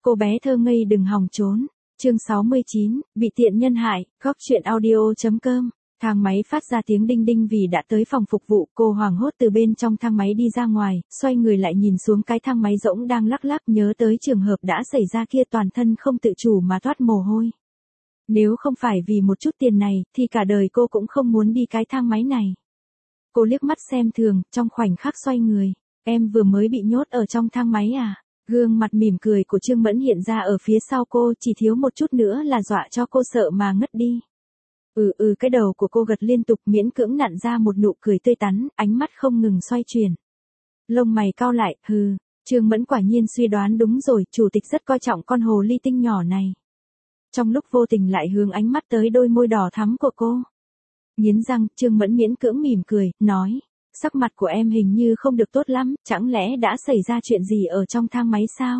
Cô bé thơ ngây đừng hòng trốn. Chương 69, bị tiện nhân hại, góc chuyện audio.com. Thang máy phát ra tiếng đinh đinh vì đã tới phòng phục vụ, cô hoảng hốt từ bên trong thang máy đi ra ngoài, xoay người lại nhìn xuống cái thang máy rỗng đang lắc lắc, nhớ tới trường hợp đã xảy ra kia, toàn thân không tự chủ mà toát mồ hôi. Nếu không phải vì một chút tiền này, thì cả đời cô cũng không muốn đi cái thang máy này. Cô liếc mắt xem thường, trong khoảnh khắc xoay người. Em vừa mới bị nhốt ở trong thang máy à? Gương mặt mỉm cười của Trương Mẫn hiện ra ở phía sau cô, chỉ thiếu một chút nữa là dọa cho cô sợ mà ngất đi. Cái đầu của cô gật liên tục, miễn cưỡng nặn ra một nụ cười tươi tắn, ánh mắt không ngừng xoay chuyển. Lông mày cau lại, Trương Mẫn quả nhiên suy đoán đúng rồi, chủ tịch rất coi trọng con hồ ly tinh nhỏ này. Trong lúc vô tình lại hướng ánh mắt tới đôi môi đỏ thắm của cô. Nghiến răng, Trương Mẫn miễn cưỡng mỉm cười, nói, sắc mặt của em hình như không được tốt lắm, chẳng lẽ đã xảy ra chuyện gì ở trong thang máy sao?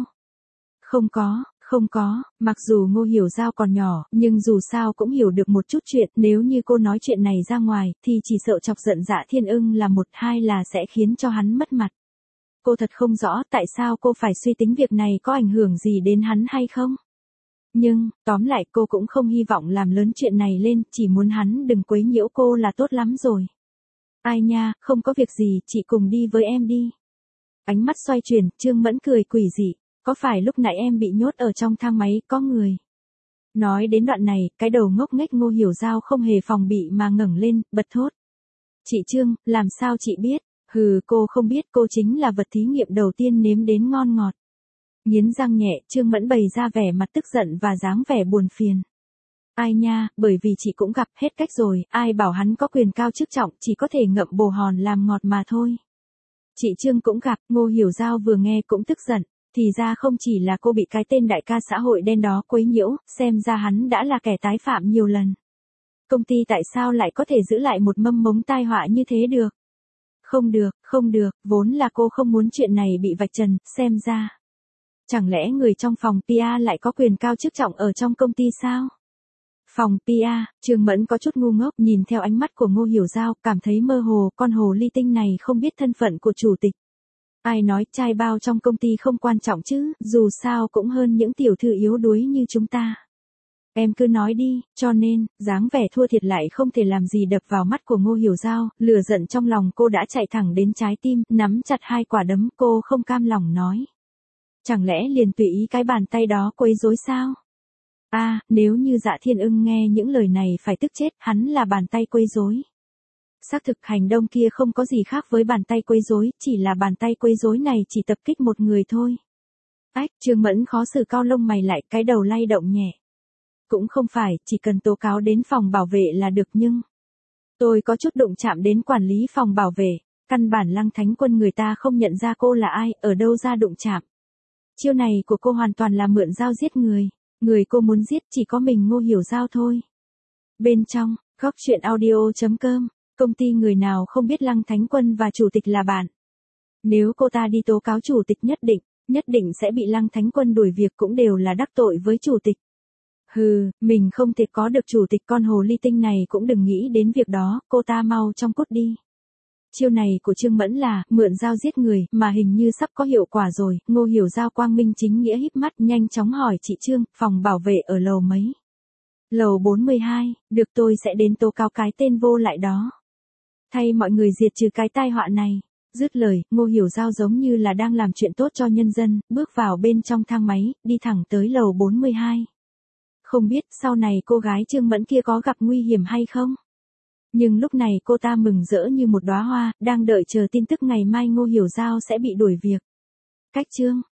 Không có, mặc dù Ngô Hiểu Giao còn nhỏ, nhưng dù sao cũng hiểu được một chút chuyện, nếu như cô nói chuyện này ra ngoài, thì chỉ sợ chọc giận Dạ Thiên Ưng là một, hai là sẽ khiến cho hắn mất mặt. Cô thật không rõ tại sao cô phải suy tính việc này có ảnh hưởng gì đến hắn hay không? Nhưng, tóm lại cô cũng không hy vọng làm lớn chuyện này lên, chỉ muốn hắn đừng quấy nhiễu cô là tốt lắm rồi. Ai nha, không có việc gì, chị cùng đi với em đi. Ánh mắt xoay chuyển, Trương Mẫn cười quỷ dị, có phải lúc nãy em bị nhốt ở trong thang máy, có người. Nói đến đoạn này, cái đầu ngốc nghếch Ngô Hiểu Giao không hề phòng bị mà ngẩng lên, bật thốt. Chị Trương, làm sao chị biết? Cô không biết, cô chính là vật thí nghiệm đầu tiên nếm đến ngon ngọt. Nghiến răng nhẹ, Trương Mẫn bày ra vẻ mặt tức giận và dáng vẻ buồn phiền. Ai nha, bởi vì chị cũng gặp hết cách rồi, ai bảo hắn có quyền cao chức trọng, chỉ có thể ngậm bồ hòn làm ngọt mà thôi. Chị Trương cũng gặp, Ngô Hiểu Giao vừa nghe cũng tức giận, thì ra không chỉ là cô bị cái tên đại ca xã hội đen đó quấy nhiễu, xem ra hắn đã là kẻ tái phạm nhiều lần. Công ty tại sao lại có thể giữ lại một mâm mống tai họa như thế được? Không được, vốn là cô không muốn chuyện này bị vạch trần, xem ra. Chẳng lẽ người trong phòng PR lại có quyền cao chức trọng ở trong công ty sao? Phòng PR, Trương Mẫn có chút ngu ngốc nhìn theo ánh mắt của Ngô Hiểu Giao, cảm thấy mơ hồ, con hồ ly tinh này không biết thân phận của chủ tịch. Ai nói trai bao trong công ty không quan trọng chứ, dù sao cũng hơn những tiểu thư yếu đuối như chúng ta. Em cứ nói đi, cho nên, dáng vẻ thua thiệt lại không thể làm gì đập vào mắt của Ngô Hiểu Giao, lửa giận trong lòng cô đã chạy thẳng đến trái tim, nắm chặt hai quả đấm, cô không cam lòng nói. Chẳng lẽ liền tùy ý cái bàn tay đó quấy rối sao? Nếu như Dạ Thiên Ưng nghe những lời này phải tức chết, hắn là bàn tay quấy rối. Xác thực hành động kia không có gì khác với bàn tay quấy rối, chỉ là bàn tay quấy rối này chỉ tập kích một người thôi. Trương Mẫn khó xử cau lông mày lại, cái đầu lay động nhẹ. Cũng không phải, chỉ cần tố cáo đến phòng bảo vệ là được, nhưng tôi có chút đụng chạm đến quản lý phòng bảo vệ, căn bản Lăng Thánh Quân người ta không nhận ra cô là ai, ở đâu ra đụng chạm. Chiêu này của cô hoàn toàn là mượn dao giết người. Người cô muốn giết chỉ có mình Ngô Hiểu Giao thôi. Bên trong, góc chuyện audio.com, công ty người nào không biết Lăng Thánh Quân và chủ tịch là bạn. Nếu cô ta đi tố cáo chủ tịch nhất định sẽ bị Lăng Thánh Quân đuổi việc, cũng đều là đắc tội với chủ tịch. Mình không thể có được chủ tịch, con hồ ly tinh này cũng đừng nghĩ đến việc đó, cô ta mau trong cút đi. Chiêu này của Trương Mẫn là mượn dao giết người, mà hình như sắp có hiệu quả rồi. Ngô Hiểu Giao quang minh chính nghĩa híp mắt, nhanh chóng hỏi chị Trương, phòng bảo vệ ở lầu mấy? Lầu 42, được, tôi sẽ đến tố cáo cái tên vô lại đó. Thay mọi người diệt trừ cái tai họa này. Dứt lời, Ngô Hiểu Giao giống như là đang làm chuyện tốt cho nhân dân, bước vào bên trong thang máy, đi thẳng tới lầu 42. Không biết sau này cô gái Trương Mẫn kia có gặp nguy hiểm hay không? Nhưng lúc này cô ta mừng rỡ như một đóa hoa, đang đợi chờ tin tức ngày mai Ngô Hiểu Giao sẽ bị đuổi việc. Cách Trương